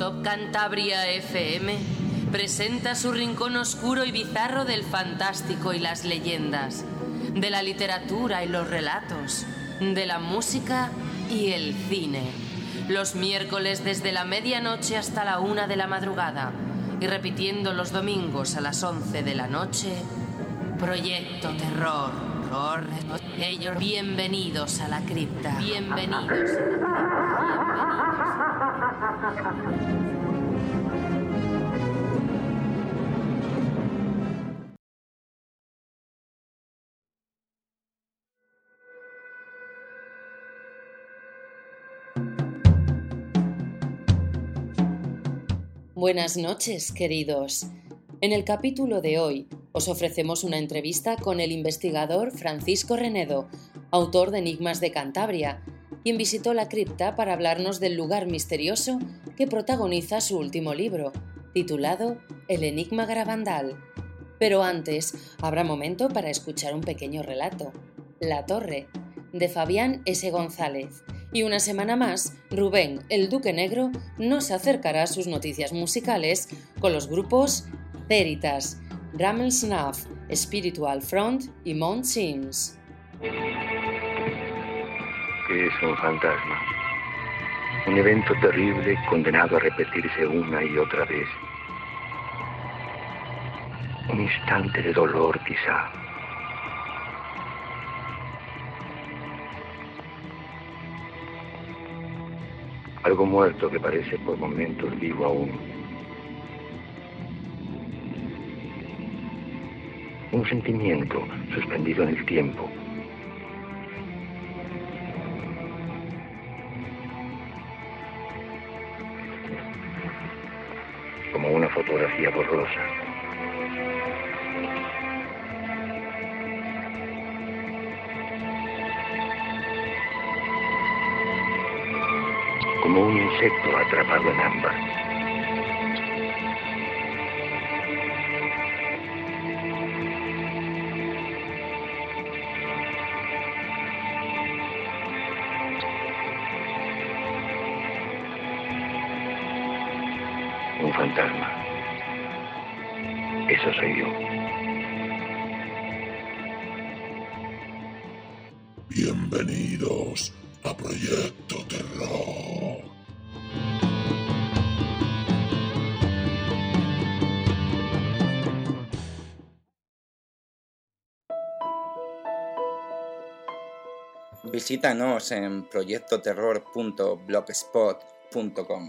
Top Cantabria FM presenta su rincón oscuro y bizarro del fantástico y las leyendas, de la literatura y los relatos, de la música y el cine. Los miércoles desde la medianoche hasta la 1 de la madrugada y repitiendo los domingos a las 11 de la noche, Proyecto Terror. Bienvenidos a la cripta. Bienvenidos a la cripta. Buenas noches, queridos. En el capítulo de hoy os ofrecemos una entrevista con el investigador Francisco Renedo, autor de Enigmas de Cantabria, quien visitó la cripta para hablarnos del lugar misterioso que protagoniza su último libro, titulado El Enigma Garabandal. Pero antes, habrá momento para escuchar un pequeño relato, La Torre, de Fabián S. González. Y una semana más, Rubén, el Duque Negro, nos acercará a sus noticias musicales con los grupos Ceritas, Ramelsnaff, Spiritual Front y Mount Sims. ¿Qué es un fantasma? Un evento terrible condenado a repetirse una y otra vez. Un instante de dolor, quizá. Algo muerto que parece por momentos vivo aún. Un sentimiento suspendido en el tiempo. Como una fotografía borrosa. Como un insecto atrapado en ámbar. Un fantasma. Eso soy yo. Bienvenidos a Proyecto Terror. Visítanos en proyectoterror.blogspot.com.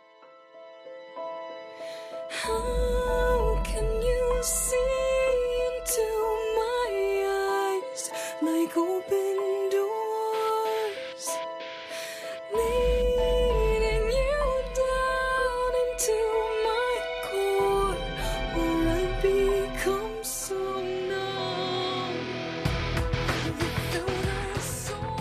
How can you see into my eyes like open doors, leading you down into my core, where I become so numb without a soul.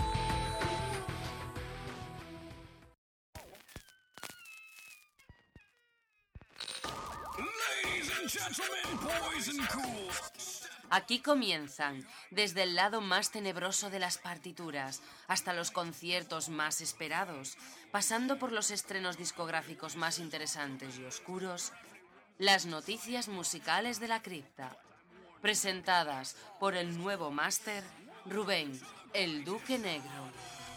Aquí comienzan, desde el lado más tenebroso de las partituras hasta los conciertos más esperados, pasando por los estrenos discográficos más interesantes y oscuros, las noticias musicales de la cripta, presentadas por el nuevo máster Rubén, el Duque Negro.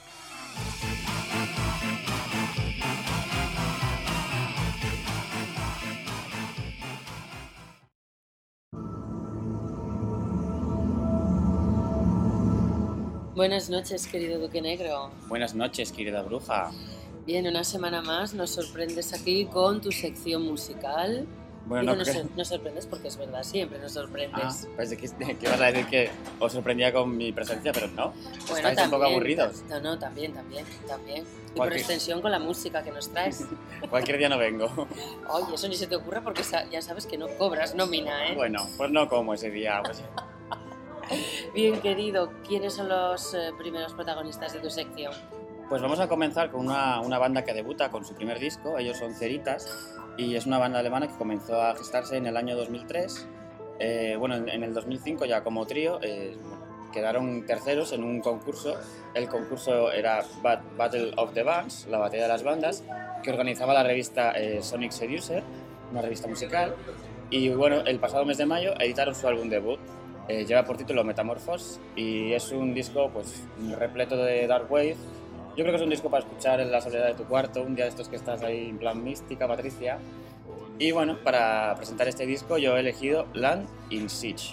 Buenas noches, querido Duque Negro. Buenas noches, querida bruja. Bien, una semana más nos sorprendes aquí con tu sección musical. Bueno, Digo, nos sorprendes porque es verdad, siempre nos sorprendes. Pues que vas a decir que os sorprendía con mi presencia, pero no. Bueno, Estáis un poco aburridos. No, también. Y por extensión con la música que nos traes. Cualquier día no vengo. Oye, eso ni se te ocurra porque ya sabes que no cobras nómina, ¿eh? Bueno, pues no como ese día. Pues... Bien, querido, ¿quiénes son los primeros protagonistas de tu sección? Pues vamos a comenzar con una banda que debuta con su primer disco. Ellos son Ceritas y es una banda alemana que comenzó a gestarse en el año 2003. En el 2005 ya como trío quedaron terceros en un concurso. El concurso era Battle of the Bands, la batalla de las bandas, que organizaba la revista Sonic Seducer, una revista musical. Y bueno, el pasado mes de mayo editaron su álbum debut. Lleva por título Metamorphose y es un disco pues repleto de dark wave. Yo creo que es un disco para escuchar en la soledad de tu cuarto, un día de estos que estás ahí en plan mística, Patricia. Y bueno, para presentar este disco yo he elegido Land in Siege.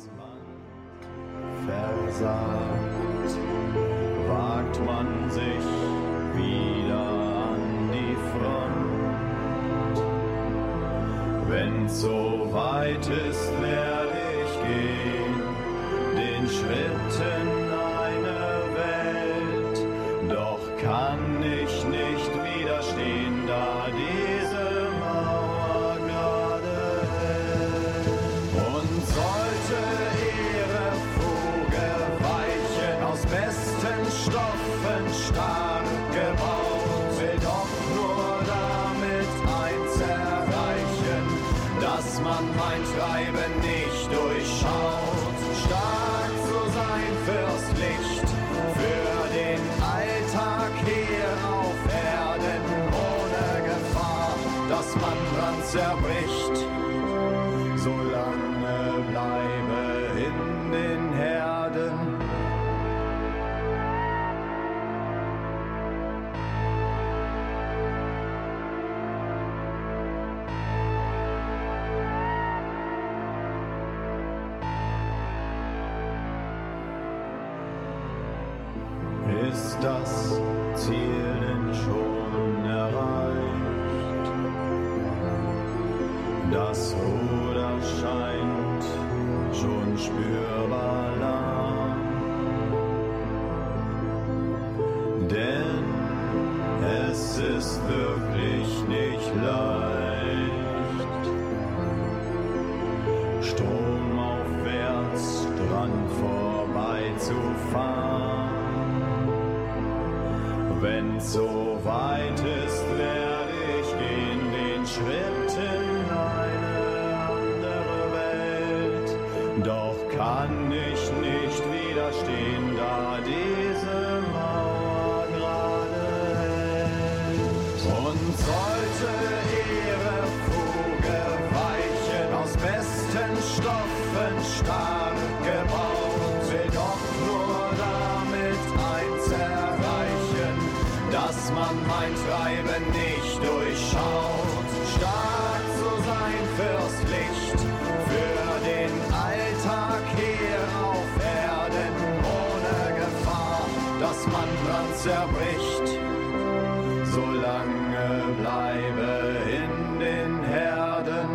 Versagt, wagt man sich wieder an die Front. Wenn's so weit ist, werde ich gehen, den Schritt in eine Welt. Doch kann ich nicht widerstehen, da diese Mauer gerade hält. Und sollte ihre Fuge weichen, aus besten Stoffen stark gebaut, will doch nur damit eins erreichen, dass man mein Treiben nicht durchschaut. Stark zu sein fürs Licht, für den Alltag hier auf Erden ohne Gefahr, dass man dran zerbricht. Solange bleibe in den Herden. Ist das Ziel denn schon erreicht? Das Ruder scheint schon spürbar lahm, denn es ist wirklich nicht leicht, stromaufwärts dran vorbeizufahren. Wenn's so weit ist, werde ich gehen, den Schritt in eine andere Welt. Doch kann ich nicht widerstehen, da diese Mauer gerade hält. Und sollte ihre Fuge weichen, aus besten Stoffen stark gebaut, will doch nur damit eins erreichen, dass man mein Treiben nicht durchschaut. Stark zu sein fürs Licht, für den Alltag hier auf Erden ohne Gefahr, dass man dran zerbricht. Solange bleibe in den Herden.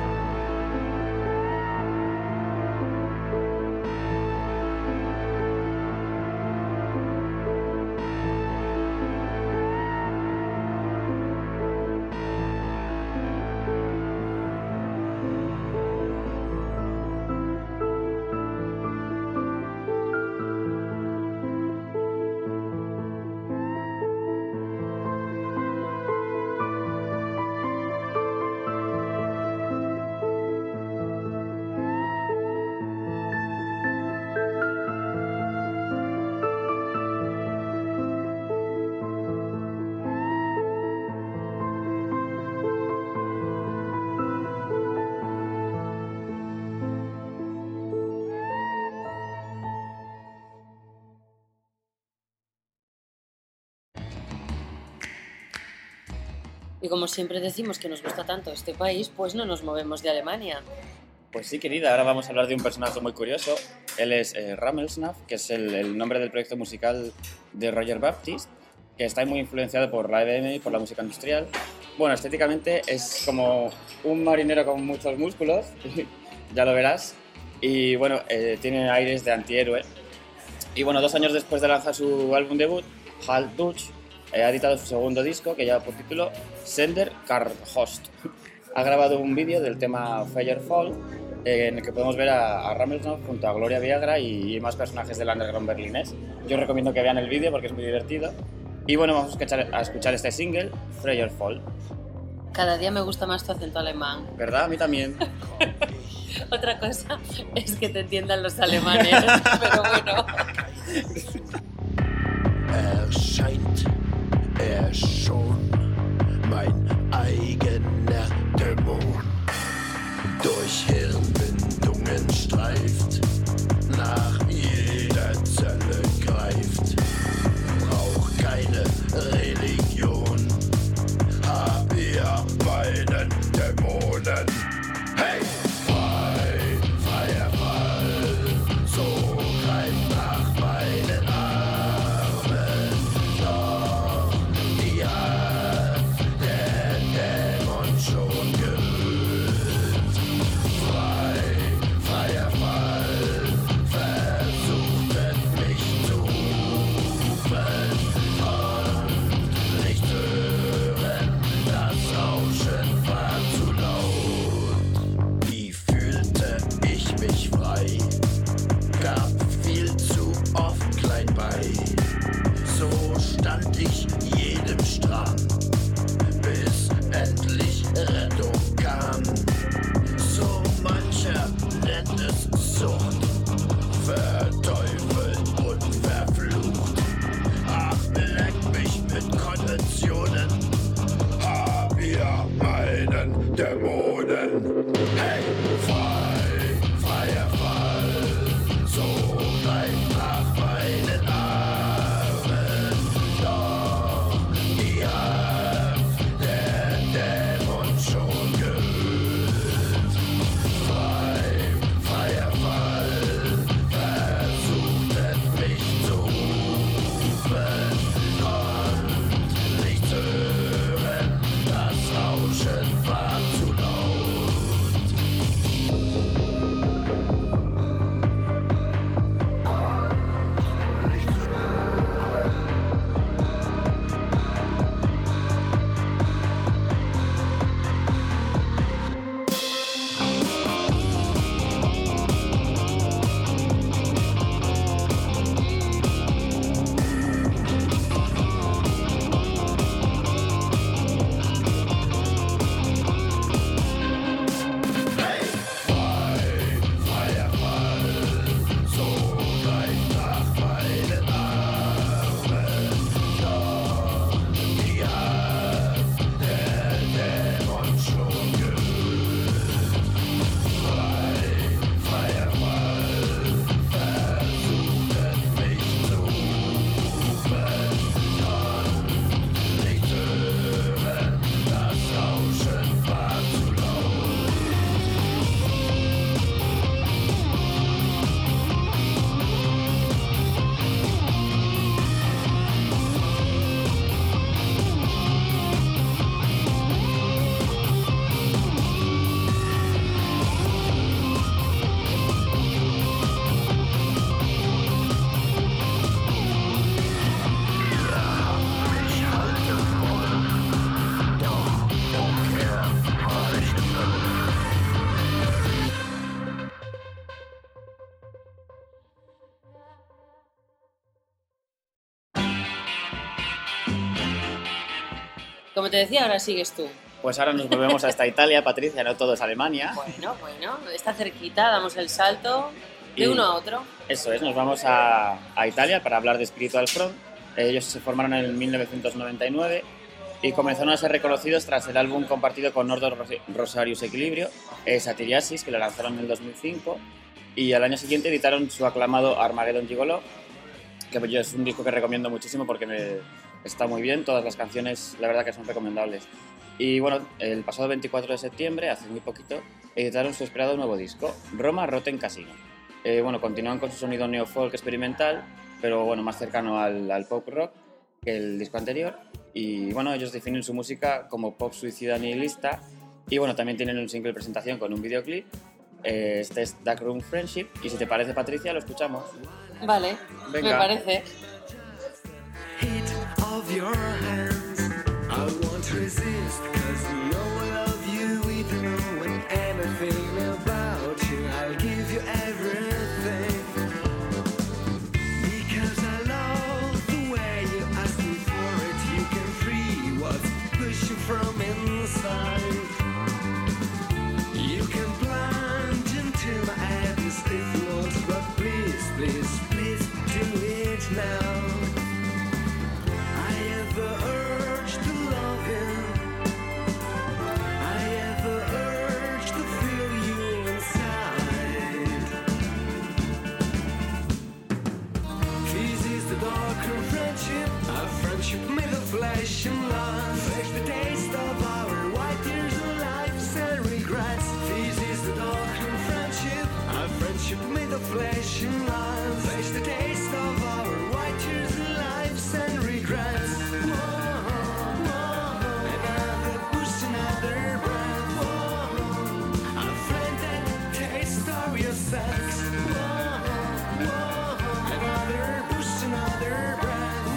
Y como siempre decimos que nos gusta tanto este país, pues no nos movemos de Alemania. Pues sí, querida, ahora vamos a hablar de un personaje muy curioso. Él es Rammelsnaf, que es el nombre del proyecto musical de Roger Baptist, que está muy influenciado por la EBM y por la música industrial. Bueno, estéticamente es como un marinero con muchos músculos, ya lo verás, y bueno, tiene aires de antihéroe. Y bueno, 2 años después de lanzar su álbum debut, Halt Dutch ha editado su segundo disco, que lleva por título Sender Karhost. Ha grabado un vídeo del tema Firefall, en el que podemos ver a Rammelsnaf junto a Gloria Viagra y más personajes del underground berlinés. Yo recomiendo que vean el vídeo porque es muy divertido. Y bueno, vamos a escuchar este single, Firefall. Cada día me gusta más tu acento alemán. ¿Verdad? A mí también. Otra cosa es que te entiendan los alemanes, pero bueno. Erscheint er schon, mein eigener Dämon. Durch Hirnwindungen streift, nach jeder Zelle greift. Brauch keine Religion, hab ihr meinen Dämonen. Hey! Frei, freier Fall, so greif nach meinen Armen. Doch die hat der Dämon schon gelöst. Frei, freier Fall, versuchten mich zu rufen und nicht hören, das Rauschen war zu laut. Wie fühlte ich mich frei? Gab viel zu oft klein bei. So stand ich jedem stramm, bis endlich Rettung kam. So mancher nennt es Sucht, verteufelt und verflucht. Ach, leck mich mit Konventionen, hab ihr meinen Dämonen. Hey, frei, freier Fall, so greif nach meinen Armen. Doch die hat der Dämon schon gelöst. Frei, freier Fall, versuchten mich zu rufen und nicht hören, das Rauschen war zu laut. Freier Fall, so greif nach meinen Armen. Doch die hat der Dämon schon gelöst. Frei, freier Fall, versuchten mich zu rufen und nicht hören, das Rauschen war zu laut. Como te decía, ahora sigues tú. Pues ahora nos volvemos hasta Italia, Patricia, no todo es Alemania. Bueno, está cerquita, damos el salto de Y- uno a otro. Eso es, nos vamos a Italia para hablar de Spiritual Front. Ellos se formaron en 1999 y comenzaron a ser reconocidos tras el álbum compartido con Nordo Rosarius Equilibrio, Satiriasis, que lo lanzaron en el 2005, y al año siguiente editaron su aclamado Armageddon Gigolo, que pues, yo es un disco que recomiendo muchísimo porque está muy bien, todas las canciones la verdad que son recomendables. Y bueno, el pasado 24 de septiembre, hace muy poquito, editaron su esperado nuevo disco, Roma Rotten Casino. Bueno, continúan con su sonido neofolk experimental, pero bueno, más cercano al pop rock que el disco anterior. Y bueno, ellos definen su música como pop suicida nihilista. Y bueno, también tienen un single presentación con un videoclip. Este es Dark Room Friendship. Y si te parece, Patricia, lo escuchamos. Vale, Venga. me parece. Heat of your hands, I won't resist, 'cause you know I love you, even knowing anything about you. I'll give you everything, because I love the way you ask me for it. You can free what's pushing from inside. You can plant in flesh and lies. Taste the taste of our white tears and lives and regrets. Another push, another breath. A friend that tastes of your sex. Another push, another breath.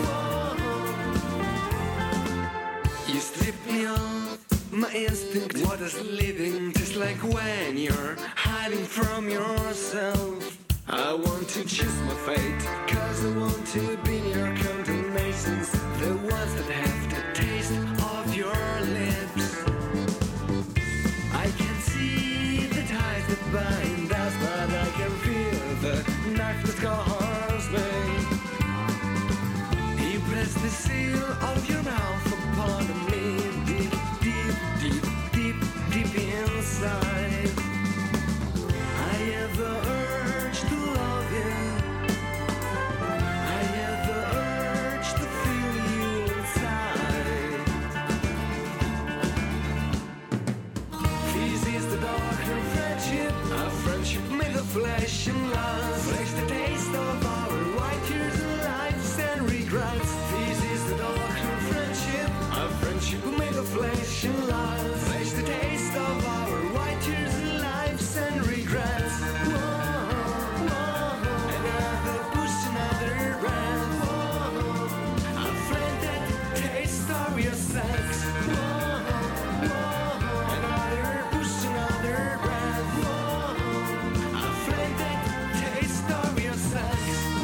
You strip me off my instinct. What is living tastes like when you're hiding from yourself. I want to choose my fate, cause I want to be near condemnations, the ones that have the taste of your lips. I can see the ties that bind us, but I can feel the knife that scars me. You press the seal of your mouth upon me, deep, deep, deep, deep, deep inside. I have the urge to love you. I have the urge to feel you inside. This is the doctor of friendship, a friendship made of flesh and love. Flesh the taste of our white tears and lives and regrets. This is the doctor of friendship, a friendship made of flesh and love. Flesh the taste of our white tears and lives and regrets. Another push, another breath. A friend that tastes of your sex. Another push, another breath. A friend that tastes of your sex.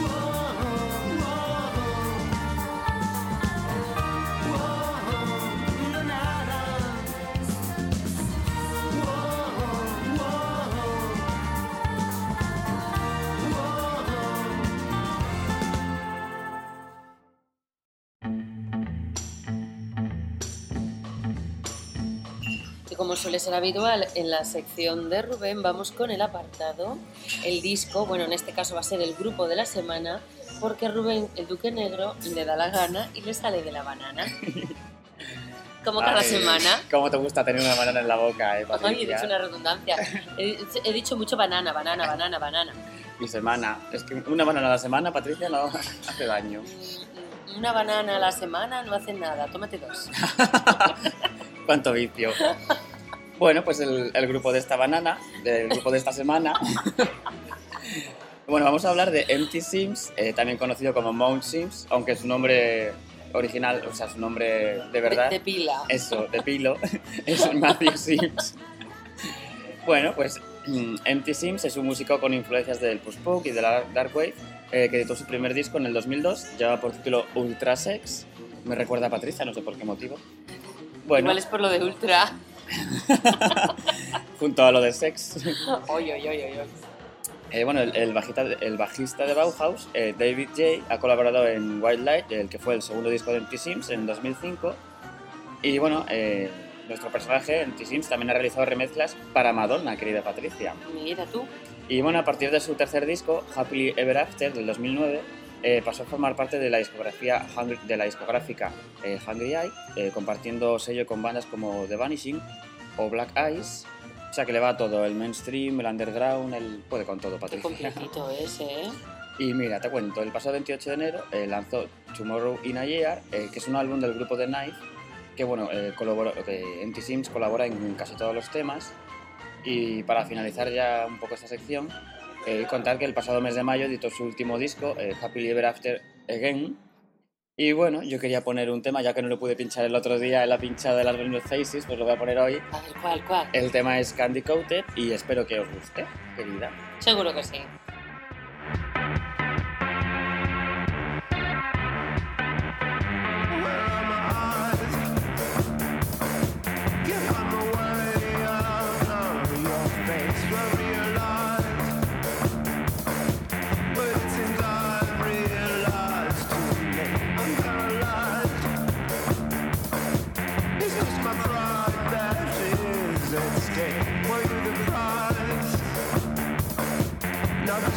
Y como suele ser habitual en la sección de Rubén, vamos con el apartado, el disco, bueno, en este caso va a ser el grupo de la semana, porque a Rubén, el Duque Negro, le da la gana y le sale de la banana. Como cada Ay, semana. ¿Cómo te gusta tener una banana en la boca, Ay, he Patricia? dicho una redundancia. He dicho mucho banana, banana, banana, banana. Mi semana. Es que una banana a la semana, Patricia, no hace daño. Una banana a la semana no hace nada, tómate 2. Cuánto vicio. Bueno, pues el grupo de esta banana, del grupo de esta semana. Bueno, vamos a hablar de Empty Sims, también conocido como Mount Sims, aunque su nombre original, o sea, su nombre de verdad... De pila. Eso, de pilo, es Matthew Sims. Bueno, pues Empty Sims es un músico con influencias del post-punk y de la dark wave, que editó su primer disco en el 2002, lleva por título Ultra Sex. Me recuerda a Patricia, no sé por qué motivo. Bueno, Igual es por lo de ultra. junto a lo de Sex. Oy, oy, oy, oy, oy. Bueno, el bajista de Bauhaus, David J., ha colaborado en White Light, el que fue el segundo disco de Empty Sims en 2005. Y bueno, nuestro personaje, Empty Sims, también ha realizado remezclas para Madonna, querida Patricia. Mira tú. Y bueno, a partir de su tercer disco, Happily Ever After, del 2009, pasó a formar parte de la discográfica Hungry Eye, compartiendo sello con bandas como The Vanishing o Black Eyes. O sea que le va a todo, el mainstream, el underground, puede con todo, Qué Patricia. completito ese, ¿eh? Y mira, te cuento, el pasado 28 de enero lanzó Tomorrow in a Year, que es un álbum del grupo The Knife, que bueno, Empty Sims colabora en casi todos los temas. Y para finalizar ya un poco esta sección, contar que el pasado mes de mayo editó su último disco, Happily Ever After Again. Y bueno, yo quería poner un tema, ya que no lo pude pinchar el otro día en la pinchada de las Blended Faces, pues lo voy a poner hoy. A ver, ¿cuál? El tema es Candy Coated y espero que os guste, querida. Seguro que sí. Now the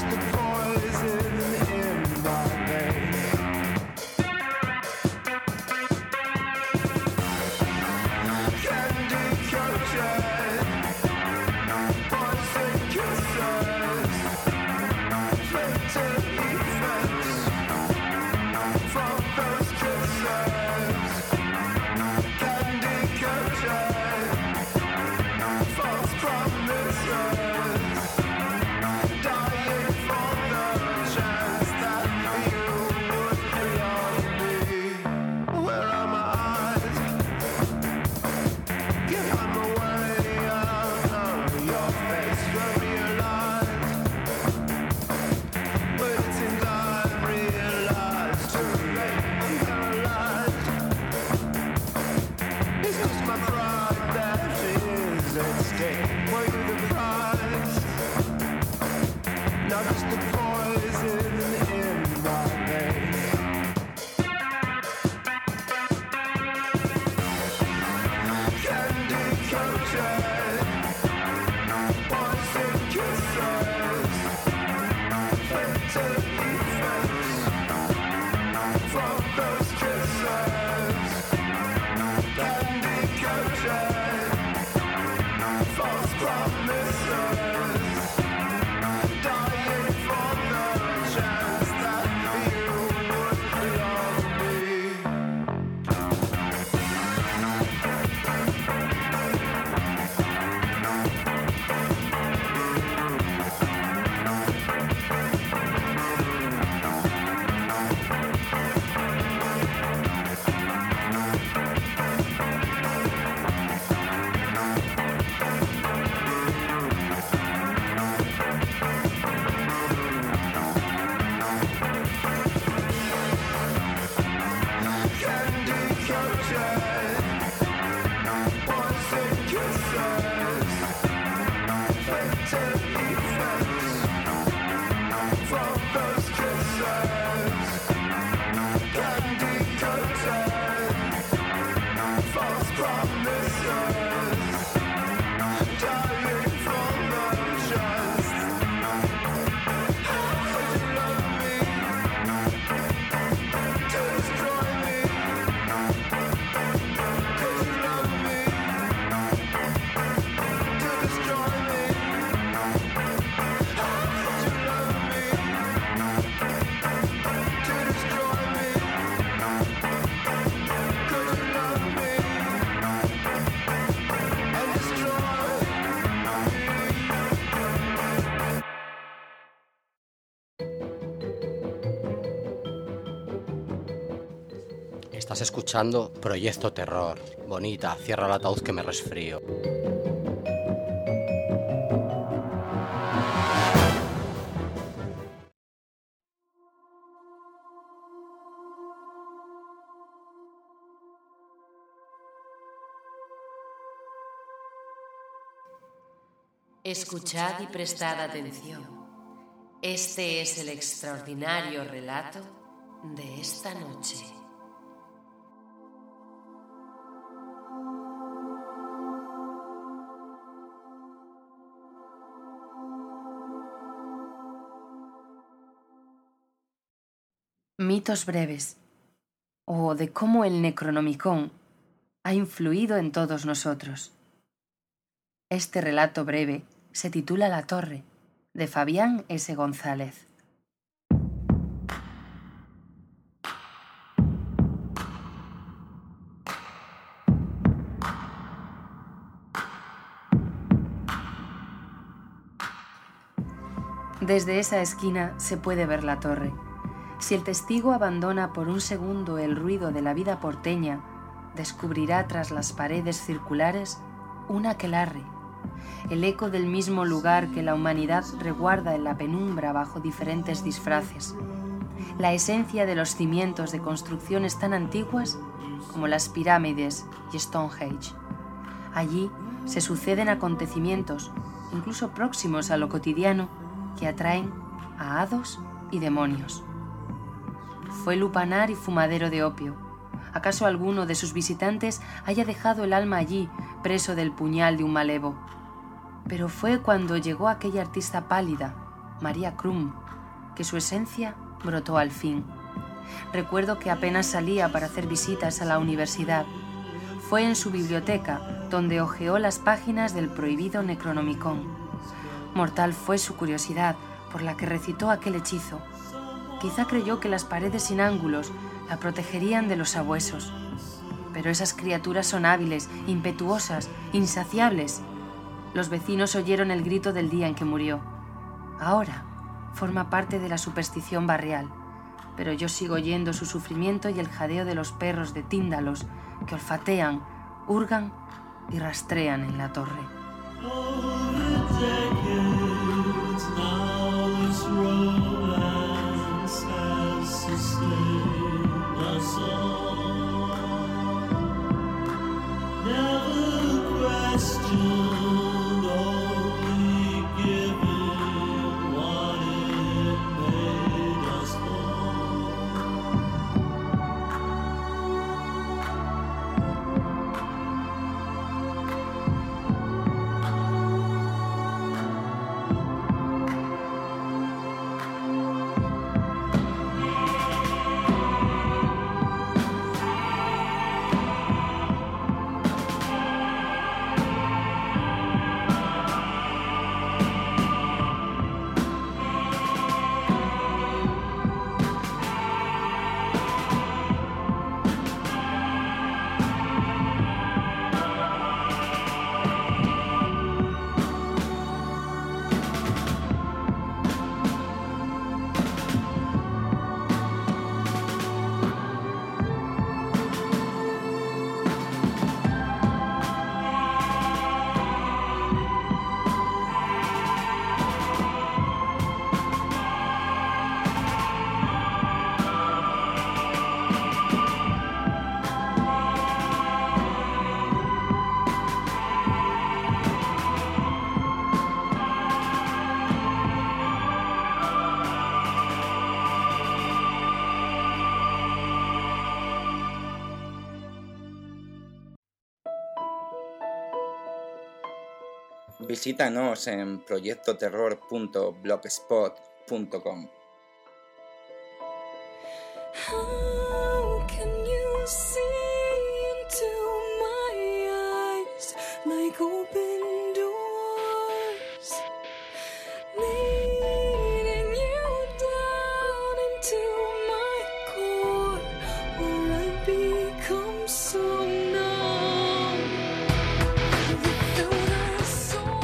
Estás escuchando Proyecto Terror. Bonita, cierra el ataúd que me resfrío. Escuchad y prestad atención. Este es el extraordinario relato de esta noche. Mitos breves, o de cómo el Necronomicon ha influido en todos nosotros. Este relato breve se titula La Torre, de Fabián S. González. Desde esa esquina se puede ver la torre. Si el testigo abandona por un segundo el ruido de la vida porteña, descubrirá tras las paredes circulares un aquelarre, el eco del mismo lugar que la humanidad reguarda en la penumbra bajo diferentes disfraces, la esencia de los cimientos de construcciones tan antiguas como las pirámides y Stonehenge. Allí se suceden acontecimientos, incluso próximos a lo cotidiano, que atraen a hados y demonios. Fue lupanar y fumadero de opio. ¿Acaso alguno de sus visitantes haya dejado el alma allí, preso del puñal de un malevo? Pero fue cuando llegó aquella artista pálida, María Krum, que su esencia brotó al fin. Recuerdo que apenas salía para hacer visitas a la universidad. Fue en su biblioteca donde hojeó las páginas del prohibido Necronomicon. Mortal fue su curiosidad por la que recitó aquel hechizo. Quizá creyó que las paredes sin ángulos, La protegerían de los sabuesos. Pero esas criaturas son hábiles, impetuosas, insaciables. Los vecinos oyeron el grito del día en que murió. Ahora forma parte de la superstición barrial, pero yo sigo oyendo su sufrimiento y el jadeo de los perros de Tíndalos que olfatean, hurgan y rastrean en la torre. Visítanos en proyectoterror.blogspot.com. How can you see into my eyes like open doors, leading you down into my core, where I become so numb without a soul?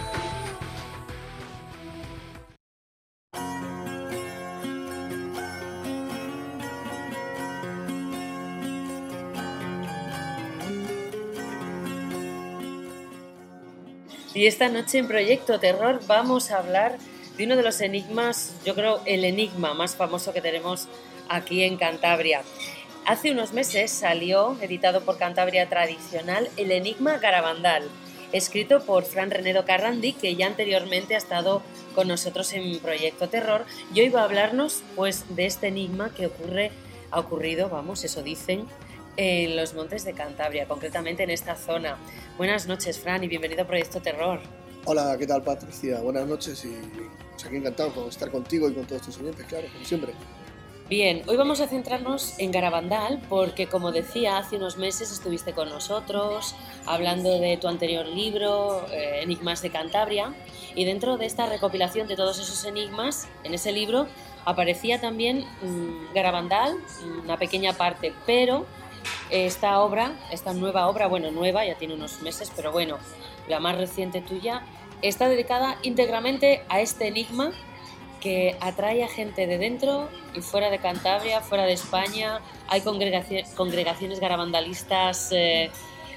Y esta noche en Proyecto Terror vamos a hablar de uno de los enigmas, yo creo el enigma más famoso que tenemos aquí en Cantabria. Hace unos meses salió, editado por Cantabria Tradicional, El enigma Garabandal, escrito por Fran Renedo Carrandi, que ya anteriormente ha estado con nosotros en Proyecto Terror, y hoy va a hablarnos pues de este enigma que ha ocurrido, vamos, eso dicen, en los montes de Cantabria, concretamente en esta zona. Buenas noches, Fran, y bienvenido a Proyecto Terror. Hola, ¿qué tal, Patricia? Buenas noches y pues, aquí encantado con estar contigo y con todos tus oyentes, claro, como siempre. Bien, hoy vamos a centrarnos en Garabandal porque, como decía, hace unos meses estuviste con nosotros hablando de tu anterior libro, Enigmas de Cantabria, y dentro de esta recopilación de todos esos enigmas, en ese libro aparecía también Garabandal, una pequeña parte, pero esta nueva obra, bueno, nueva, ya tiene unos meses, pero bueno, la más reciente tuya, está dedicada íntegramente a este enigma que atrae a gente de dentro y fuera de Cantabria, fuera de España. Hay congregaciones garabandalistas en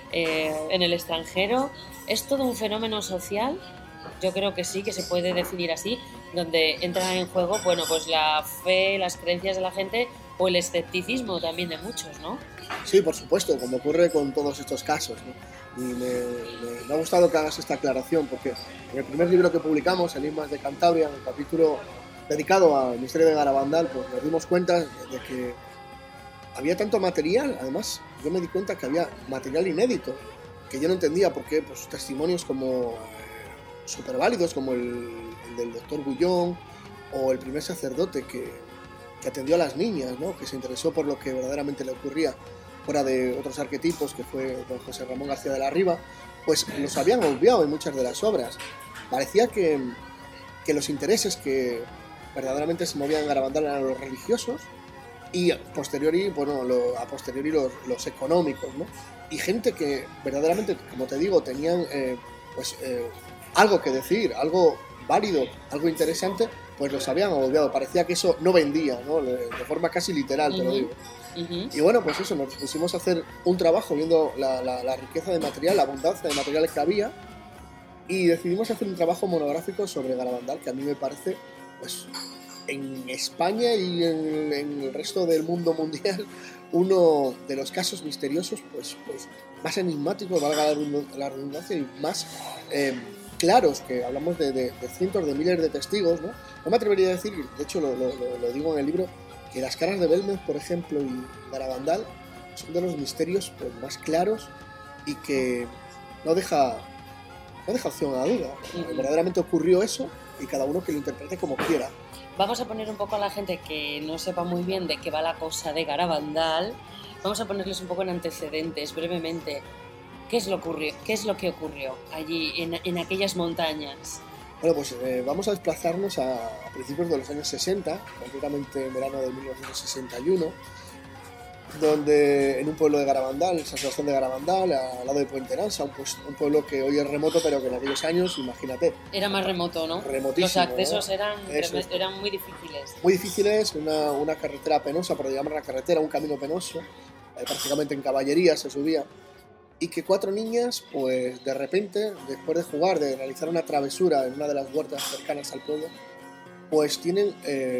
el extranjero. Es todo un fenómeno social, yo creo que sí, que se puede definir así, donde entra en juego, bueno, pues la fe, las creencias de la gente o el escepticismo también de muchos, ¿no? Sí, por supuesto, como ocurre con todos estos casos, ¿no? Y me ha gustado que hagas esta aclaración, porque en el primer libro que publicamos, Enigmas de Cantabria, en el capítulo dedicado al misterio de Garabandal, pues nos dimos cuenta de que había tanto material. Además, yo me di cuenta que había material inédito, que yo no entendía por qué pues, testimonios como súper válidos, como el del doctor Gullón, o el primer sacerdote que atendió a las niñas, ¿no? Que se interesó por lo que verdaderamente le ocurría, fuera de otros arquetipos, que fue don José Ramón García de la Riva, pues los habían obviado en muchas de las obras. Parecía que los intereses que verdaderamente se movían en Garabandal eran los religiosos, y a posteriori, bueno, a posteriori los económicos, ¿no? Y gente que verdaderamente, como te digo, tenían algo que decir, algo válido, algo interesante, pues los habían obviado. Parecía que eso no vendía, ¿no? De forma casi literal, te lo digo. Y bueno, pues eso, nos pusimos a hacer un trabajo viendo la riqueza de material, la abundancia de materiales que había, y decidimos hacer un trabajo monográfico sobre Garabandal, que a mí me parece, pues, en España y en el resto del mundo mundial, uno de los casos misteriosos pues más enigmáticos, valga la redundancia, y más claros, que hablamos de cientos de miles de testigos, ¿no? No me atrevería a decir, de hecho lo digo en el libro, que las caras de Belmez, por ejemplo, y Garabandal son de los misterios pues, más claros y que no deja opción a duda. Verdaderamente ocurrió eso y cada uno que lo interprete como quiera. Vamos a poner un poco a la gente que no sepa muy bien de qué va la cosa de Garabandal, vamos a ponerles un poco en antecedentes, brevemente. ¿Qué es lo que ocurrió allí, en aquellas montañas? Bueno, pues vamos a desplazarnos a principios de los años 60, concretamente en verano de 1961, donde en un pueblo de Garabandal, San Sebastián de Garabandal, al lado de Puente Lanza, un pueblo que hoy es remoto, pero que en aquellos años, imagínate. Era más remoto, ¿no? Remotísimo. Los accesos, ¿no? eran muy difíciles. Muy difíciles, una carretera penosa, por llamar la carretera, un camino penoso, prácticamente en caballería se subía, y que 4 niñas, pues de repente, después de jugar, de realizar una travesura en una de las huertas cercanas al pueblo, pues tienen,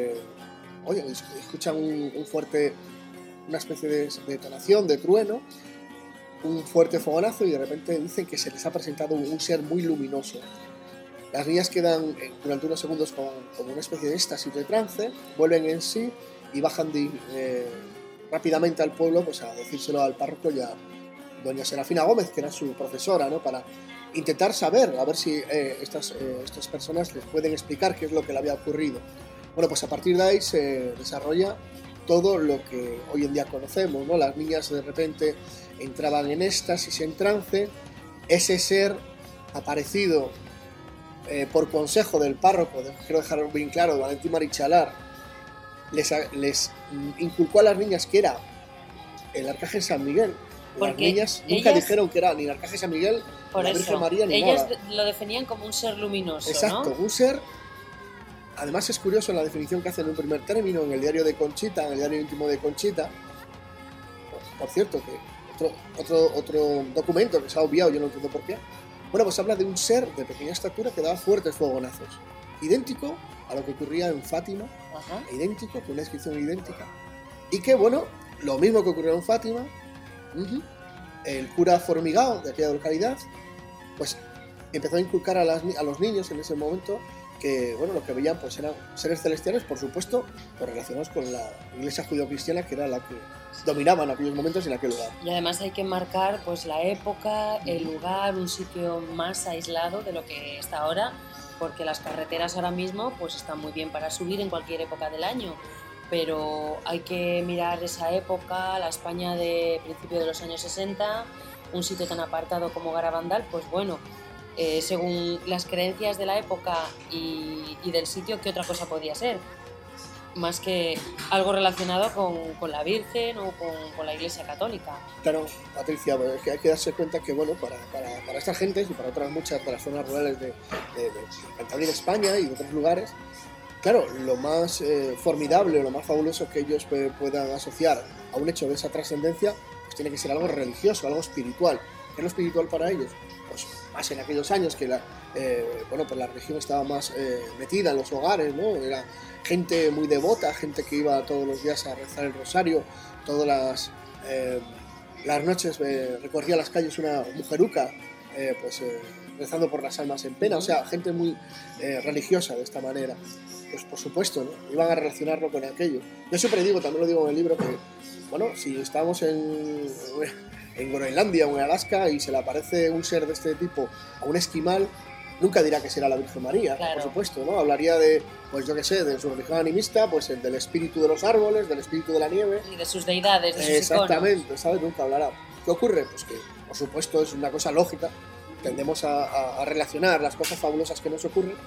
escuchan un fuerte, una especie de detonación, de trueno, un fuerte fogonazo, y de repente dicen que se les ha presentado un ser muy luminoso. Las niñas quedan durante unos segundos como una especie de éxtasis, de trance, vuelven en sí y bajan rápidamente al pueblo, pues a decírselo al párroco y a doña Serafina Gómez, que era su profesora, ¿no? Para intentar saber, a ver si estas personas les pueden explicar qué es lo que le había ocurrido. Bueno, pues a partir de ahí se desarrolla todo lo que hoy en día conocemos, ¿no? Las niñas de repente entraban en éxtasis, en trance. Ese ser aparecido por consejo del párroco, quiero dejarlo bien claro, de Valentín Marichalar, les inculcó a las niñas que era el Arcángel San Miguel. Las niñas nunca dijeron que era ni el Arcángel San Miguel, ni la Virgen María, ni nada. Ellas lo definían como un ser luminoso, exacto, ¿no? Un ser. Además es curioso la definición que hacen en un primer término en el diario de Conchita, en el diario íntimo de Conchita. Por cierto, que otro documento que se ha obviado, yo no entiendo por qué. Bueno, pues habla de un ser de pequeña estatura que daba fuertes fogonazos. Idéntico a lo que ocurría en Fátima, idéntico, con una descripción idéntica. Y que, bueno, lo mismo que ocurrió en Fátima, el cura Formigao de aquella localidad, pues empezó a inculcar a los niños en ese momento que, bueno, lo que veían pues eran seres celestiales, por supuesto, pues relacionados con la iglesia judeocristiana, que era la que dominaba en aquellos momentos en aquel lugar. Y además hay que marcar pues la época, el lugar, un sitio más aislado de lo que está ahora, porque las carreteras ahora mismo pues están muy bien para subir en cualquier época del año, pero hay que mirar esa época, la España de principio de los años 60, un sitio tan apartado como Garabandal, pues bueno, según las creencias de la época y del sitio, ¿qué otra cosa podía ser? Más que algo relacionado con la Virgen o con la Iglesia Católica. Claro, Patricia, pues es que hay que darse cuenta que, bueno, para estas gentes y para otras muchas de las zonas rurales de Cantabria, de España y de otros lugares, claro, lo más formidable, lo más fabuloso que ellos puedan asociar a un hecho de esa trascendencia, pues tiene que ser algo religioso, algo espiritual. ¿Qué es lo espiritual para ellos? Pues más en aquellos años que la religión estaba más metida en los hogares, ¿no? Era gente muy devota, gente que iba todos los días a rezar el rosario, todas las noches recorría las calles una mujeruca, rezando por las almas en pena, o sea, gente muy religiosa de esta manera. Pues por supuesto, ¿no? Iban a relacionarlo con aquello. Yo siempre digo, también lo digo en el libro, que, bueno, si estamos en Groenlandia o en Alaska y se le aparece un ser de este tipo a un esquimal, nunca dirá que será la Virgen María, claro. Por supuesto, ¿no? Hablaría de, pues yo qué sé, de su religión animista, pues del espíritu de los árboles, del espíritu de la nieve. Y de sus deidades, de sus exactamente, iconos. ¿sabes? Nunca hablará. ¿Qué ocurre? Pues que, por supuesto, es una cosa lógica. Tendemos a relacionar las cosas fabulosas que nos ocurren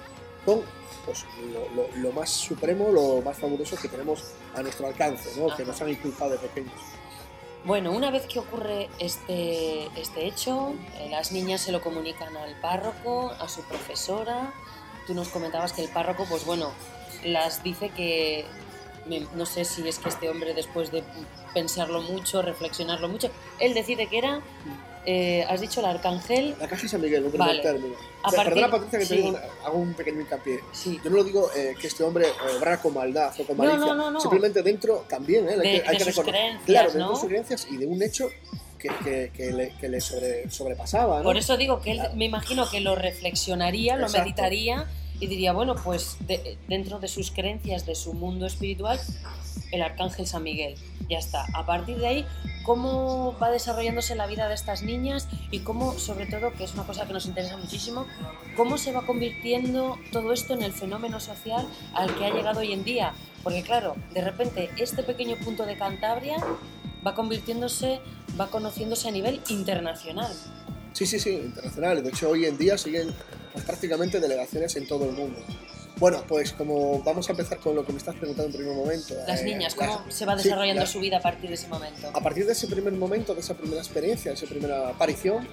con pues, lo más supremo, lo más fabuloso que tenemos a nuestro alcance, ¿no? Que nos han inculcado de pequeños. Bueno, una vez que ocurre este hecho, las niñas se lo comunican al párroco, a su profesora. Tú nos comentabas que el párroco, pues bueno, las dice que, no sé si es que este hombre, después de pensarlo mucho, reflexionarlo mucho, él decide que era, has dicho el arcángel. La caja San Miguel, un primer término. Perdona, Patricia, que te hago un pequeño hincapié. Sí. Yo no lo digo que este hombre obrara con maldad o con malicia. No. Simplemente dentro también, hay que sus creencias, claro, ¿no? de sus creencias y de un hecho que le sobrepasaba, ¿no? Por eso digo que él, me imagino que lo reflexionaría, Exacto. lo meditaría y diría, bueno, pues dentro de sus creencias, de su mundo espiritual, el arcángel San Miguel. Ya está. A partir de ahí, cómo va desarrollándose la vida de estas niñas y cómo, sobre todo, que es una cosa que nos interesa muchísimo, cómo se va convirtiendo todo esto en el fenómeno social al que ha llegado hoy en día. Porque claro, de repente este pequeño punto de Cantabria va conociéndose a nivel internacional. Sí, internacional. De hecho, hoy en día siguen pues, prácticamente delegaciones en todo el mundo. Bueno, pues como vamos a empezar con lo que me estás preguntando en primer momento. Las niñas, ¿cómo se va desarrollando su vida a partir de ese momento? A partir de ese primer momento, de esa primera experiencia, de esa primera aparición,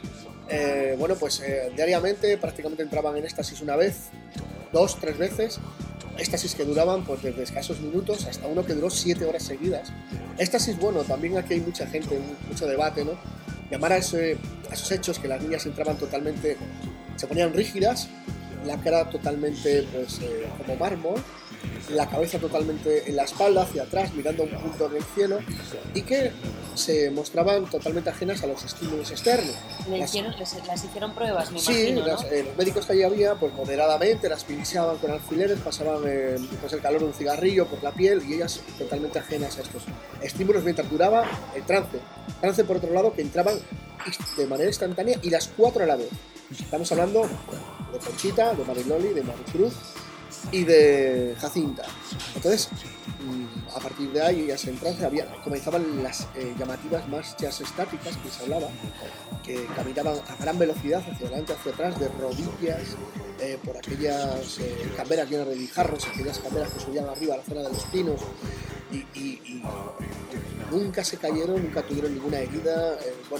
diariamente prácticamente entraban en éxtasis una vez, 2, 3 veces. Éxtasis que duraban pues desde escasos minutos hasta uno que duró 7 horas seguidas. Éxtasis, bueno, también aquí hay mucha gente, mucho debate, ¿no? Llamar a esos hechos que las niñas entraban totalmente, se ponían rígidas, la cara totalmente pues, como mármol, la cabeza totalmente en la espalda, hacia atrás, mirando a un punto en el cielo, y que se mostraban totalmente ajenas a los estímulos externos. Las hicieron pruebas, me sí, imagino, ¿no? Los médicos que allí había, pues moderadamente, las pinchaban con alfileres, pasaban pues, el calor de un cigarrillo por la piel, y ellas totalmente ajenas a estos estímulos mientras duraba el trance. Trance, por otro lado, que entraban de manera instantánea y las 4 a la vez. Estamos hablando de Conchita, de Mariloli, de Maricruz y de Jacinta. Entonces, a partir de ahí, ya en trance, comenzaban las llamativas marchas estáticas que se hablaba, que caminaban a gran velocidad hacia adelante, hacia atrás, de rodillas, por aquellas camberas llenas de guijarros, aquellas camberas que subían arriba a la zona de los pinos, y nunca se cayeron, nunca tuvieron ninguna herida.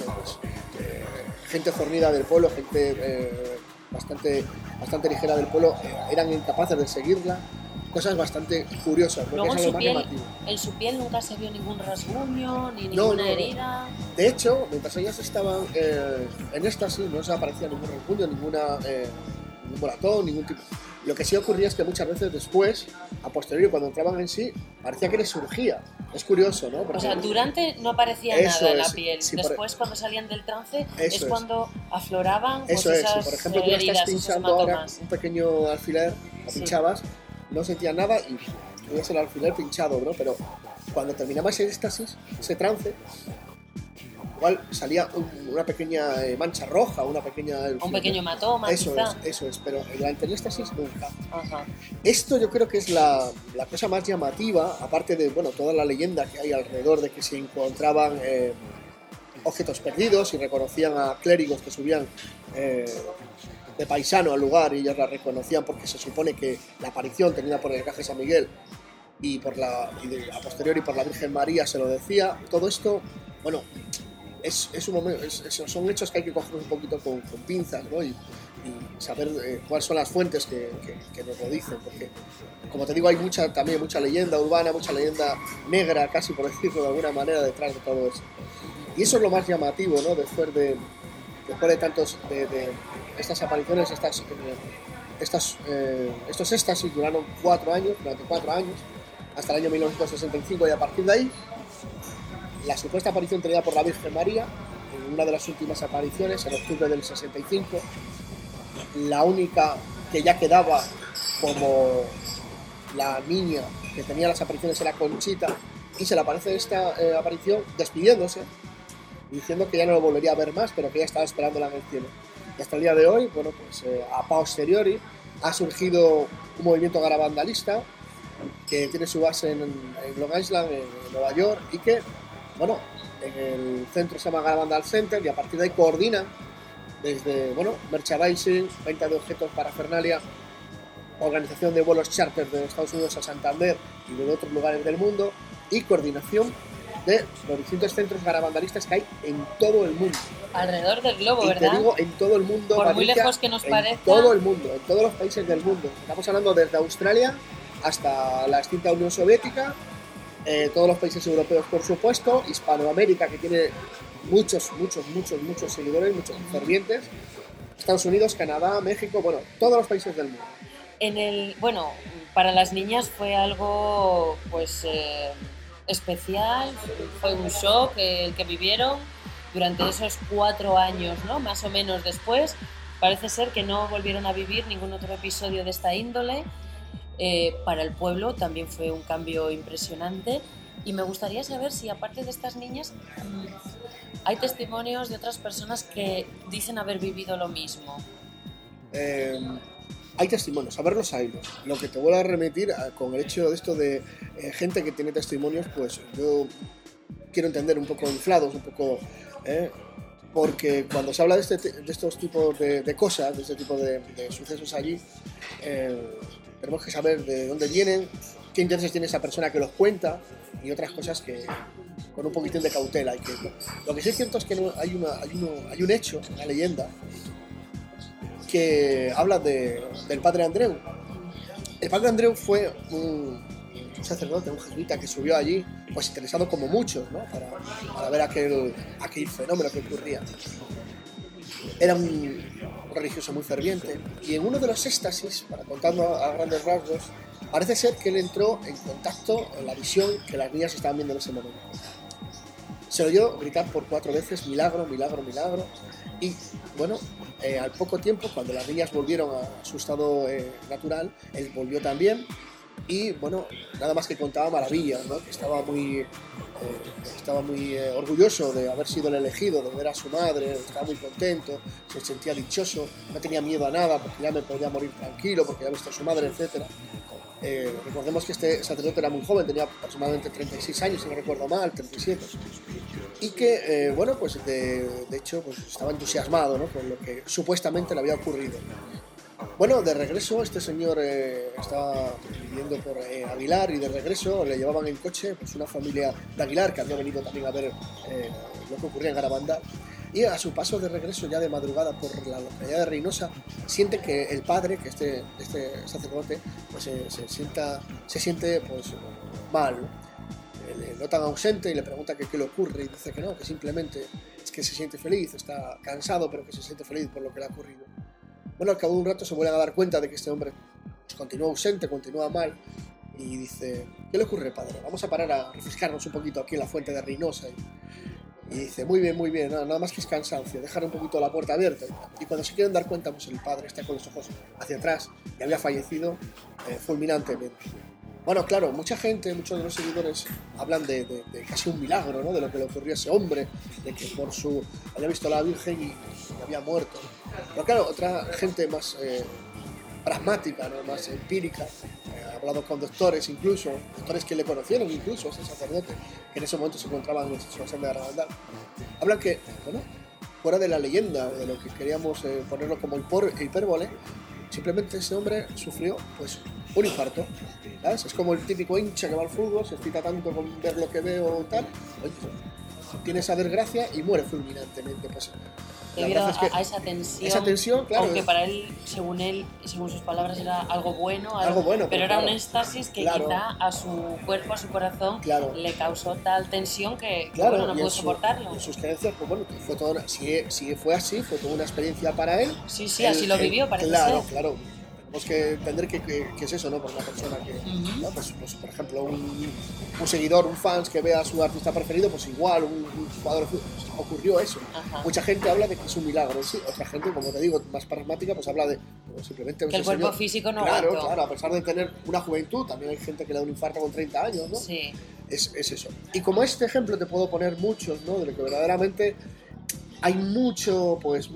Gente fornida del pueblo, gente bastante ligera del pueblo, eran incapaces de seguirla. Cosas bastante curiosas, porque luego es algo más llamativo. En su piel nunca se vio ningún rasguño, ni ninguna herida. De hecho, mientras ellas estaban en éxtasis, no se aparecía ningún rasguño, ningún moratón, ningún tipo. Lo que sí ocurría es que muchas veces después, a posteriori, cuando entraban en sí, parecía que les surgía. Es curioso, ¿no? Porque o sea, durante no aparecía nada en la piel. Sí, después, cuando salían del trance, es cuando afloraban pues, esas por ejemplo, tú heridas, estás pinchando ahora un pequeño alfiler, lo pinchabas, no sentías nada y tenías el alfiler pinchado, ¿no? Pero cuando terminaba ese éxtasis, ese trance, igual salía una pequeña mancha roja, un pequeño hematoma, eso quizá. Es, pero durante el éxtasis nunca. Ajá. Esto yo creo que es la cosa más llamativa, aparte de toda la leyenda que hay alrededor de que se encontraban objetos perdidos y reconocían a clérigos que subían de paisano al lugar y ellos la reconocían porque se supone que la aparición tenida por el arcángel San Miguel y a posteriori por la Virgen María se lo decía. Todo esto, es un momento, son hechos que hay que coger un poquito con pinzas, ¿no? y saber cuáles son las fuentes que nos lo dicen, porque como te digo hay también mucha leyenda urbana, mucha leyenda negra, casi por decirlo de alguna manera, detrás de todo eso. Y eso es lo más llamativo, ¿no? Después de tantos de estas apariciones, estos éxtasis duraron 4 años, durante 4 años, hasta el año 1965, y a partir de ahí la supuesta aparición tenida por la Virgen María, en una de las últimas apariciones, en octubre del 65, la única que ya quedaba como la niña que tenía las apariciones era Conchita, y se le aparece esta aparición despidiéndose, diciendo que ya no lo volvería a ver más, pero que ya estaba esperándola en el cielo. Y hasta el día de hoy, a posteriori, ha surgido un movimiento garabandalista que tiene su base en Long Island, en Nueva York, y que en el centro se llama Garabandal Center, y a partir de ahí coordinan desde merchandising, venta de objetos parafernalia, organización de vuelos charter de Estados Unidos a Santander y de otros lugares del mundo, y coordinación de los distintos centros garabandalistas que hay en todo el mundo. Alrededor del globo, Y ¿verdad? te digo, en todo el mundo, Por muy Patricia, lejos que nos en parezca. todo el mundo, en todos los países del mundo. Estamos hablando desde Australia hasta la extinta Unión Soviética, todos los países europeos, por supuesto, Hispanoamérica, que tiene muchos seguidores, muchos fervientes, Estados Unidos, Canadá, México, bueno, todos los países del mundo. Bueno, para las niñas fue algo pues especial, fue un shock el que vivieron durante esos 4 años, ¿no? Más o menos después. Parece ser que no volvieron a vivir ningún otro episodio de esta índole. Para el pueblo también fue un cambio impresionante. Y me gustaría saber si, aparte de estas niñas, hay testimonios de otras personas que dicen haber vivido lo mismo. Hay testimonios, a verlos a ellos. Lo que te voy a remitir con el hecho de esto de gente que tiene testimonios, pues yo quiero entender un poco inflados, un poco... porque cuando se habla de estos tipos de cosas, de este tipo de sucesos allí, tenemos que saber de dónde vienen, qué intereses tiene esa persona que los cuenta y otras cosas que con un poquitín de cautela. Lo que sí es cierto es que hay un hecho, una leyenda, que habla del padre Andreu. El padre Andreu fue un sacerdote, un jesuita que subió allí, pues interesado como muchos, ¿no? para ver aquel fenómeno que ocurría. Era un religioso muy ferviente, y en uno de los éxtasis, para contarlo a grandes rasgos, parece ser que él entró en contacto en la visión que las niñas estaban viendo en ese momento. Se oyó gritar por 4 veces, milagro, milagro, milagro, y bueno, al poco tiempo, cuando las niñas volvieron a su estado natural, él volvió también, y bueno, nada más que contaba maravillas, ¿no? Que estaba muy orgulloso de haber sido el elegido, de ver a su madre, estaba muy contento, se sentía dichoso, no tenía miedo a nada porque ya me podía morir tranquilo, porque ya había visto a su madre, etc. Recordemos que este sacerdote era muy joven, tenía aproximadamente 36 años, si no recuerdo mal, 37, y que, bueno, pues de hecho pues estaba entusiasmado, ¿no? Con lo que supuestamente le había ocurrido. Bueno, de regreso, este señor estaba viviendo por Aguilar, y de regreso le llevaban en coche pues una familia de Aguilar que había venido también a ver lo que ocurría en Garabandal. Y a su paso de regreso, ya de madrugada, por la localidad de Reynosa, siente que el padre, que este sacerdote, pues se siente pues mal, ¿no? Le notan ausente y le pregunta que qué le ocurre, y dice que no, que simplemente es que se siente feliz, está cansado, pero que se siente feliz por lo que le ha ocurrido. Bueno, al cabo de un rato se vuelven a dar cuenta de que este hombre pues, continúa ausente, continúa mal, y dice, ¿qué le ocurre, padre? Vamos a parar a refrescarnos un poquito aquí en la fuente de Reynosa. Y dice, muy bien, nada más que es cansancio, dejar un poquito la puerta abierta. Y cuando se quieren dar cuenta, pues el padre está con los ojos hacia atrás y había fallecido fulminantemente. Bueno, claro, mucha gente, muchos de los seguidores hablan de casi un milagro, ¿no? De lo que le ocurrió a ese hombre, de que había visto a la Virgen y había muerto. Pero claro, otra gente más pragmática, ¿no? Más empírica, ha hablado con doctores incluso, doctores que le conocieron incluso, ese sacerdote, que en ese momento se encontraban en la situación de Garabandal. Hablan que, bueno, fuera de la leyenda, de lo que queríamos ponerlo como hipérbole, simplemente ese hombre sufrió pues un infarto, ¿sabes? Es como el típico hincha que va al fútbol, se excita tanto con ver lo que veo o tal, oye, tiene esa desgracia y muere fulminantemente. Pues, debido es que a esa tensión, claro, aunque para él, según sus palabras, era algo bueno, pero era claro, un éxtasis que claro, quizá a su cuerpo, a su corazón, claro, le causó tal tensión que claro, bueno, no pudo soportarlo. En sus creencias, pues bueno, fue toda si fue así, fue toda una experiencia para él. Sí, así lo vivió, parece claro, ser. Claro. Tenemos que entender que es eso, ¿no? Por una persona que, ¿no? Pues, por ejemplo, un seguidor, un fans que ve a su artista preferido, pues igual, un jugador de fútbol, pues ocurrió eso. Ajá. Mucha gente habla de que es un milagro, sí. Otra gente, como te digo, más pragmática, pues habla de pues, simplemente... Que el cuerpo físico no aguantó. Claro, a pesar de tener una juventud, también hay gente que le da un infarto con 30 años, ¿no? Sí. Es eso. Y como este ejemplo te puedo poner muchos, ¿no? De lo que verdaderamente hay mucho,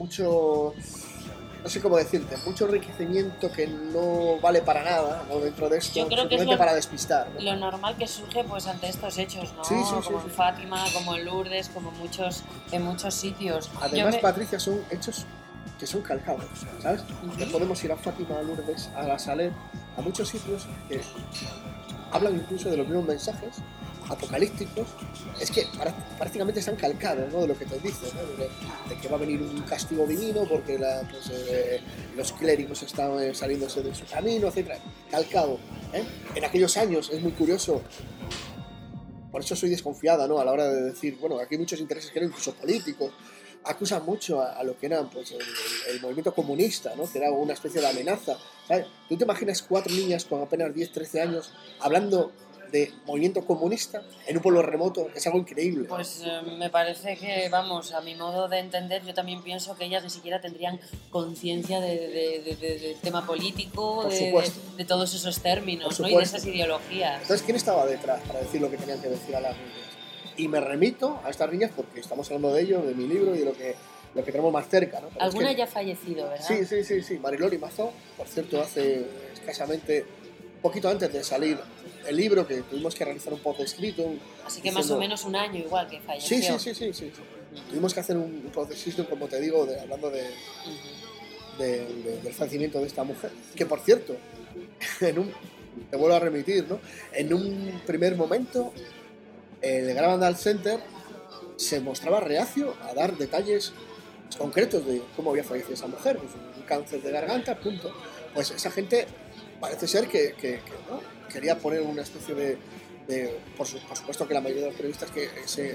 no sé cómo decirte, mucho enriquecimiento que no vale para nada, ¿no? Dentro de esto, yo creo simplemente que es para despistar, ¿no? Lo normal que surge pues ante estos hechos, ¿no? Sí, como en Fátima, como en Lourdes, como en muchos sitios. Además, Patricia, son hechos que son calcados, ¿sabes? Que podemos ir a Fátima, a Lourdes, a La Saler, a muchos sitios que hablan incluso de los mismos mensajes apocalípticos. Es que prácticamente están calcados, ¿no? De lo que te dice, ¿no? De que va a venir un castigo divino porque los clérigos están saliéndose de su camino, etc. Calcado, ¿eh? En aquellos años es muy curioso. Por eso soy desconfiada, ¿no? A la hora de decir, bueno, aquí hay muchos intereses que eran incluso políticos. Acusan mucho a lo que era pues, el movimiento comunista, ¿no? Que era una especie de amenaza, ¿sabes? ¿Tú te imaginas 4 niñas con apenas 10, 13 años hablando de movimiento comunista en un pueblo remoto? Es algo increíble. Pues me parece que, vamos, a mi modo de entender, yo también pienso que ellas ni siquiera tendrían conciencia del tema político, de todos esos términos, ¿no? Y de esas ideologías. Entonces, ¿quién estaba detrás para decir lo que tenían que decir a las niñas? Y me remito a estas niñas porque estamos hablando de ello, de mi libro y de lo que tenemos más cerca, ¿no? Alguna ya ha fallecido, ¿verdad? Sí. Mariloli Mazó, por cierto, hace escasamente, un poquito antes de salir el libro, que tuvimos que realizar un post escrito. Así que más o menos un año igual que falleció. Sí. Tuvimos que hacer un post escrito, como te digo, hablando del fallecimiento de esta mujer. Que, por cierto, te vuelvo a remitir, ¿no? En un primer momento, el Gravandal Center se mostraba reacio a dar detalles concretos de cómo había fallecido esa mujer, pues un cáncer de garganta, punto. Pues esa gente parece ser que ¿no? Quería poner una especie de por supuesto que la mayoría de los periodistas que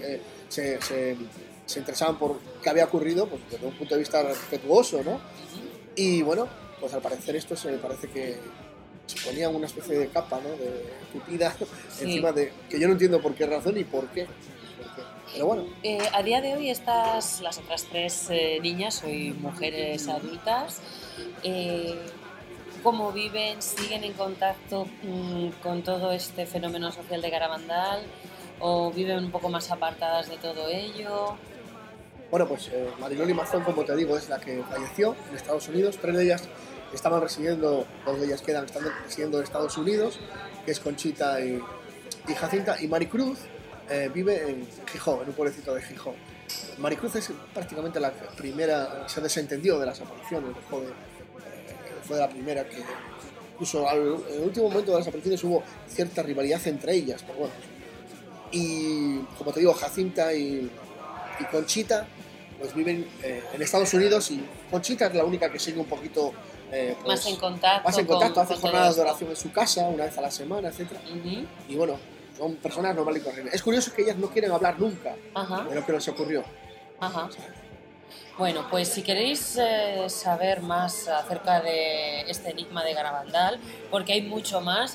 se interesaban por qué había ocurrido, pues desde un punto de vista respetuoso, ¿no? Y bueno, pues al parecer esto se parece que se ponía una especie de capa, ¿no? De tupida encima de que yo no entiendo por qué razón y por qué. Pero bueno. A día de hoy las otras 3 niñas, hoy mujeres adultas, ¿cómo viven? ¿Siguen en contacto con todo este fenómeno social de Garabandal? ¿O viven un poco más apartadas de todo ello? Bueno, pues Mariloli Mazón, como te digo, es la que falleció en Estados Unidos. 3 de ellas estaban residiendo, 2 de ellas quedan estando residiendo en Estados Unidos, que es Conchita y Jacinta. Y Maricruz vive en Gijón, en un pueblecito de Gijón. Maricruz es prácticamente la primera, se desentendió de las apariciones, fue de la primera que, incluso en el último momento de las apariciones hubo cierta rivalidad entre ellas, pero bueno. Y como te digo, Jacinta y Conchita pues viven en Estados Unidos, y Conchita es la única que sigue un poquito pues, más en contacto, hace jornadas de oración en su casa una vez a la semana, etc. Y bueno, son personas normales y corrientes. Es curioso que ellas no quieren hablar nunca de lo que les ocurrió. Bueno, pues si queréis saber más acerca de este enigma de Garabandal, porque hay mucho más,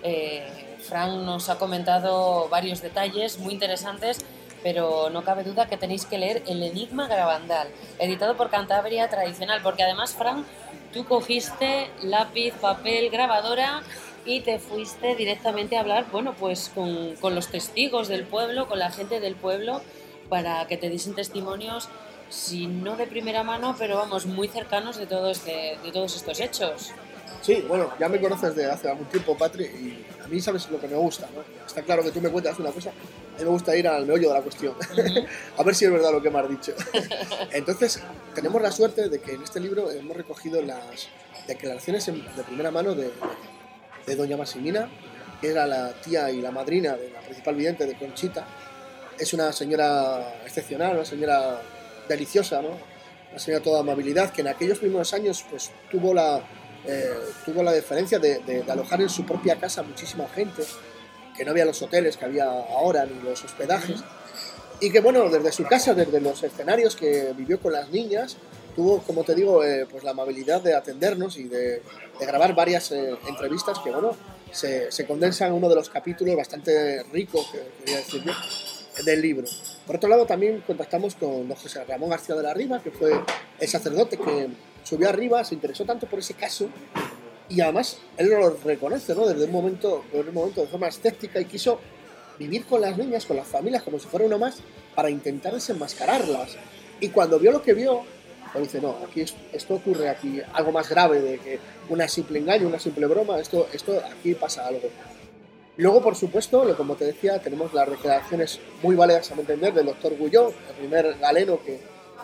Fran nos ha comentado varios detalles muy interesantes, pero no cabe duda que tenéis que leer El Enigma Garabandal, editado por Cantabria Tradicional, porque además, Fran, tú cogiste lápiz, papel, grabadora y te fuiste directamente a hablar, bueno, pues con los testigos del pueblo, con la gente del pueblo, para que te diesen testimonios, si no de primera mano, pero vamos, muy cercanos de todos estos hechos. Sí, bueno, ya me conoces de hace algún tiempo, Patri, y a mí sabes lo que me gusta, ¿no? Está claro que tú me cuentas una cosa, a mí me gusta ir al meollo de la cuestión, a ver si es verdad lo que me has dicho. Entonces, tenemos la suerte de que en este libro hemos recogido las declaraciones de primera mano de doña Maximina, que era la tía y la madrina de la principal vidente de Conchita. Es una señora excepcional, una señora deliciosa, ¿no? Una señora toda amabilidad, que en aquellos primeros años pues tuvo la deferencia de alojar en su propia casa a muchísima gente, que no había los hoteles que había ahora, ni los hospedajes, y que bueno, desde su casa, desde los escenarios que vivió con las niñas, tuvo, como te digo, pues la amabilidad de atendernos y de grabar varias entrevistas que bueno, se condensan en uno de los capítulos bastante rico, que quería decir yo, del libro. Por otro lado, también contactamos con don José Ramón García de la Riva, que fue el sacerdote que subió arriba, se interesó tanto por ese caso, y además él lo reconoce, ¿no? Desde un momento de forma escéptica, y quiso vivir con las niñas, con las familias, como si fuera uno más, para intentar desenmascararlas. Y cuando vio lo que vio, pues dice, no, aquí esto ocurre, aquí algo más grave de que una simple engaño, una simple broma, esto aquí pasa algo. Luego, por supuesto, como te decía, tenemos las declaraciones muy válidas, a mi entender, del doctor Gulló, el primer galeno que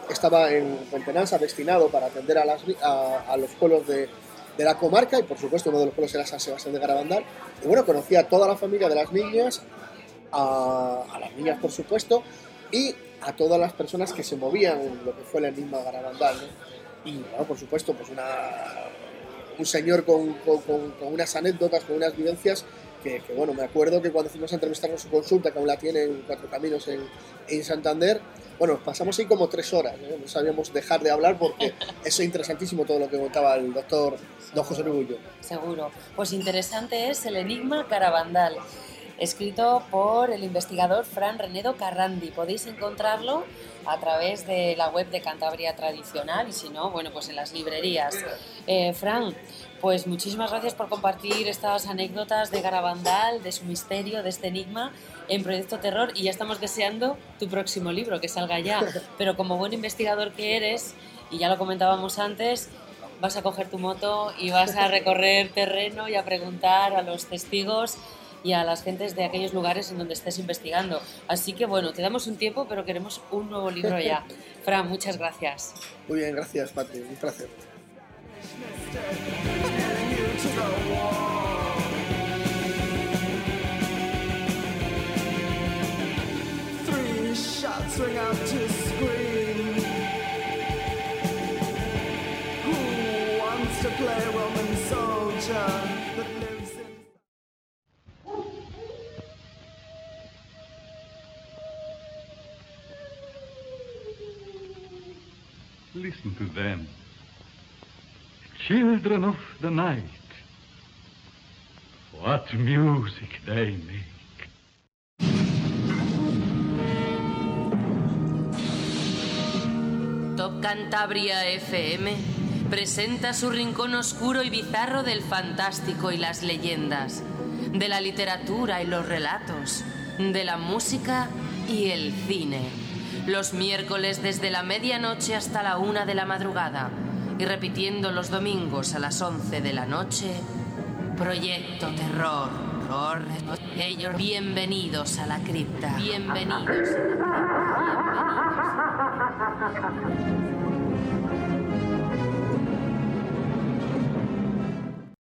estaba en Pentenanza destinado para atender a los pueblos de la comarca, y por supuesto uno de los pueblos era San Sebastián de Garabandal. Y bueno, conocía a toda la familia de las niñas, a las niñas por supuesto, y a todas las personas que se movían en lo que fue el enigma Garabandal, ¿no? Y bueno, por supuesto, pues un señor con unas anécdotas, con unas vivencias que bueno, me acuerdo que cuando fuimos a entrevistarnos su consulta, que aún la tiene en Cuatro Caminos en Santander, bueno, pasamos ahí como 3 horas, no sabíamos dejar de hablar porque es interesantísimo todo lo que contaba el doctor don José Rubullo. Seguro. Pues interesante es el enigma Garabandal, escrito por el investigador Fran Renedo Carrandi. Podéis encontrarlo a través de la web de Cantabria Tradicional y si no, bueno, pues en las librerías. Fran, pues muchísimas gracias por compartir estas anécdotas de Garabandal, de su misterio, de este enigma en Proyecto Terror, y ya estamos deseando tu próximo libro, que salga ya. Pero como buen investigador que eres, y ya lo comentábamos antes, vas a coger tu moto y vas a recorrer terreno y a preguntar a los testigos y a las gentes de aquellos lugares en donde estés investigando. Así que bueno, te damos un tiempo, pero queremos un nuevo libro ya. Fran, muchas gracias. Muy bien, gracias, Patri, un placer. Three shots ring out to scream. Who wants to play Roman soldier that lives in... Listen to them. Children of the night. What music they make. Top Cantabria FM presenta su rincón oscuro y bizarro del fantástico y las leyendas, de la literatura y los relatos, de la música y el cine. Los miércoles desde la medianoche hasta la 1 de la madrugada y repitiendo los domingos a las 11 de la noche, Proyecto Terror. Bienvenidos a la cripta. Bienvenidos a la cripta. Bienvenidos a la cripta.